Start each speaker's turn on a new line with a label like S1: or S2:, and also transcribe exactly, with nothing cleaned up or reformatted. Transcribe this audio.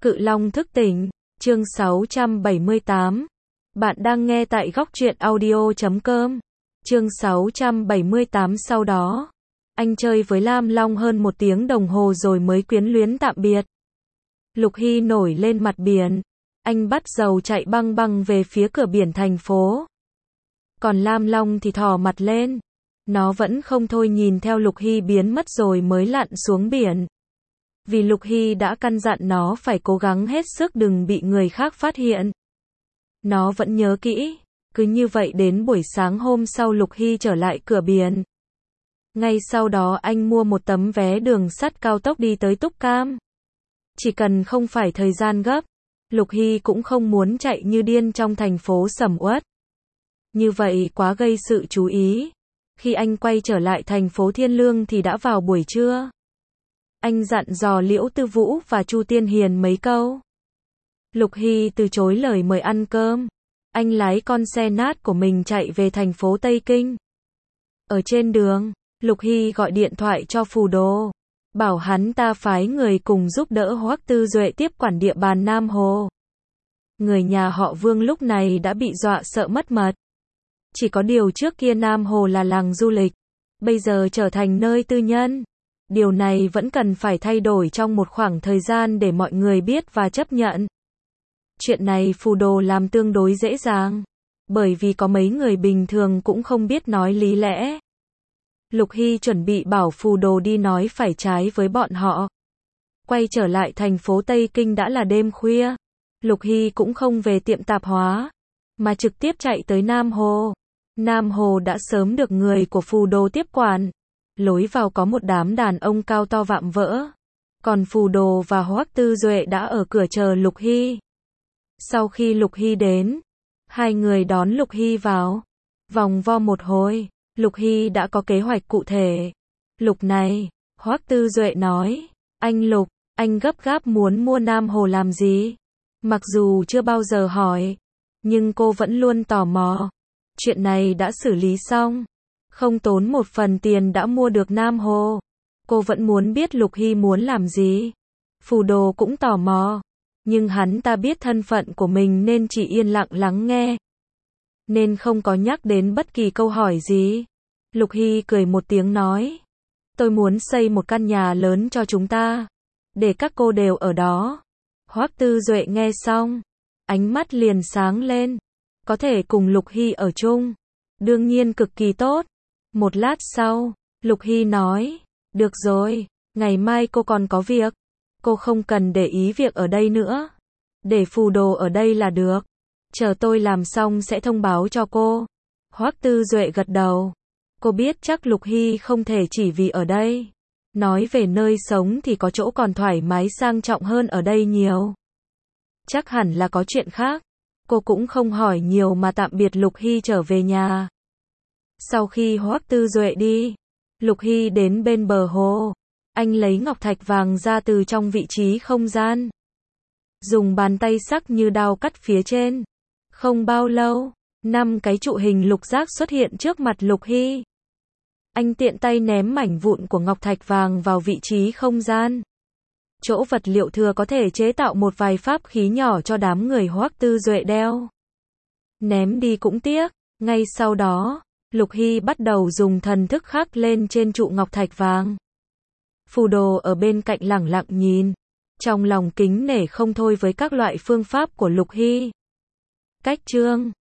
S1: Cự Long thức tỉnh, chương sáu trăm bảy mươi tám. Bạn đang nghe tại góc truyện audio chấm com. Chương sáu trăm bảy mươi tám. Sau đó, anh chơi với Lam Long hơn một tiếng đồng hồ rồi mới quyến luyến tạm biệt. Lục Hy nổi lên mặt biển, anh bắt dầu chạy băng băng về phía cửa biển thành phố. Còn Lam Long thì thò mặt lên, nó vẫn không thôi nhìn theo Lục Hy biến mất rồi mới lặn xuống biển. Vì Lục Hy đã căn dặn nó phải cố gắng hết sức đừng bị người khác phát hiện. Nó vẫn nhớ kỹ, cứ như vậy đến buổi sáng hôm sau Lục Hy trở lại cửa biển. Ngay sau đó anh mua một tấm vé đường sắt cao tốc đi tới Túc Cam. Chỉ cần không phải thời gian gấp, Lục Hy cũng không muốn chạy như điên trong thành phố sầm uất. Như vậy quá gây sự chú ý. Khi anh quay trở lại thành phố Thiên Lương thì đã vào buổi trưa. Anh dặn dò Liễu Tư Vũ và Chu Tiên Hiền mấy câu. Lục Hy từ chối lời mời ăn cơm. Anh lái con xe nát của mình chạy về thành phố Tây Kinh. Ở trên đường, Lục Hy gọi điện thoại cho Phù Đồ, bảo hắn ta phái người cùng giúp đỡ Hoắc Tư Duệ tiếp quản địa bàn Nam Hồ. Người nhà họ Vương lúc này đã bị dọa sợ mất mật. Chỉ có điều trước kia Nam Hồ là làng du lịch, bây giờ trở thành nơi tư nhân. Điều này vẫn cần phải thay đổi trong một khoảng thời gian để mọi người biết và chấp nhận. Chuyện này Phù Đồ làm tương đối dễ dàng, bởi vì có mấy người bình thường cũng không biết nói lý lẽ. Lục Hy chuẩn bị bảo Phù Đồ đi nói phải trái với bọn họ. Quay trở lại thành phố Tây Kinh đã là đêm khuya. Lục Hy cũng không về tiệm tạp hóa, mà trực tiếp chạy tới Nam Hồ. Nam Hồ đã sớm được người của Phù Đồ tiếp quản. Lối vào có một đám đàn ông cao to vạm vỡ. Còn Phù Đồ và Hoắc Tư Duệ đã ở cửa chờ Lục Hy. Sau khi Lục Hy đến, hai người đón Lục Hy vào. Vòng vo một hồi, Lục Hy đã có kế hoạch cụ thể. Lục này, Hoắc Tư Duệ nói, anh Lục, anh gấp gáp muốn mua Nam Hồ làm gì? Mặc dù chưa bao giờ hỏi, nhưng cô vẫn luôn tò mò. Chuyện này đã xử lý xong. Không tốn một phần tiền đã mua được Nam Hồ. Cô vẫn muốn biết Lục Hy muốn làm gì. Phù Đồ cũng tò mò. Nhưng hắn ta biết thân phận của mình nên chỉ yên lặng lắng nghe. Nên không có nhắc đến bất kỳ câu hỏi gì. Lục Hy cười một tiếng nói. Tôi muốn xây một căn nhà lớn cho chúng ta. Để các cô đều ở đó. Hoắc Tư Duệ nghe xong. Ánh mắt liền sáng lên. Có thể cùng Lục Hy ở chung. Đương nhiên cực kỳ tốt. Một lát sau, Lục Hy nói, được rồi, ngày mai cô còn có việc. Cô không cần để ý việc ở đây nữa. Để Phù Đồ ở đây là được. Chờ tôi làm xong sẽ thông báo cho cô. Hoắc Tư Duệ gật đầu. Cô biết chắc Lục Hy không thể chỉ vì ở đây. Nói về nơi sống thì có chỗ còn thoải mái sang trọng hơn ở đây nhiều. Chắc hẳn là có chuyện khác. Cô cũng không hỏi nhiều mà tạm biệt Lục Hy trở về nhà. Sau khi Hoắc Tư Duệ đi, Lục Hy đến bên bờ hồ. Anh lấy ngọc thạch vàng ra từ trong vị trí không gian. Dùng bàn tay sắc như đao cắt phía trên. Không bao lâu, năm cái trụ hình lục giác xuất hiện trước mặt Lục Hy. Anh tiện tay ném mảnh vụn của ngọc thạch vàng vào vị trí không gian. Chỗ vật liệu thừa có thể chế tạo một vài pháp khí nhỏ cho đám người Hoắc Tư Duệ đeo. Ném đi cũng tiếc. Ngay sau đó, Lục Hy bắt đầu dùng thần thức khắc lên trên trụ ngọc thạch vàng. Phù Đồ ở bên cạnh lẳng lặng nhìn, trong lòng kính nể không thôi với các loại phương pháp của Lục Hy. Cách chương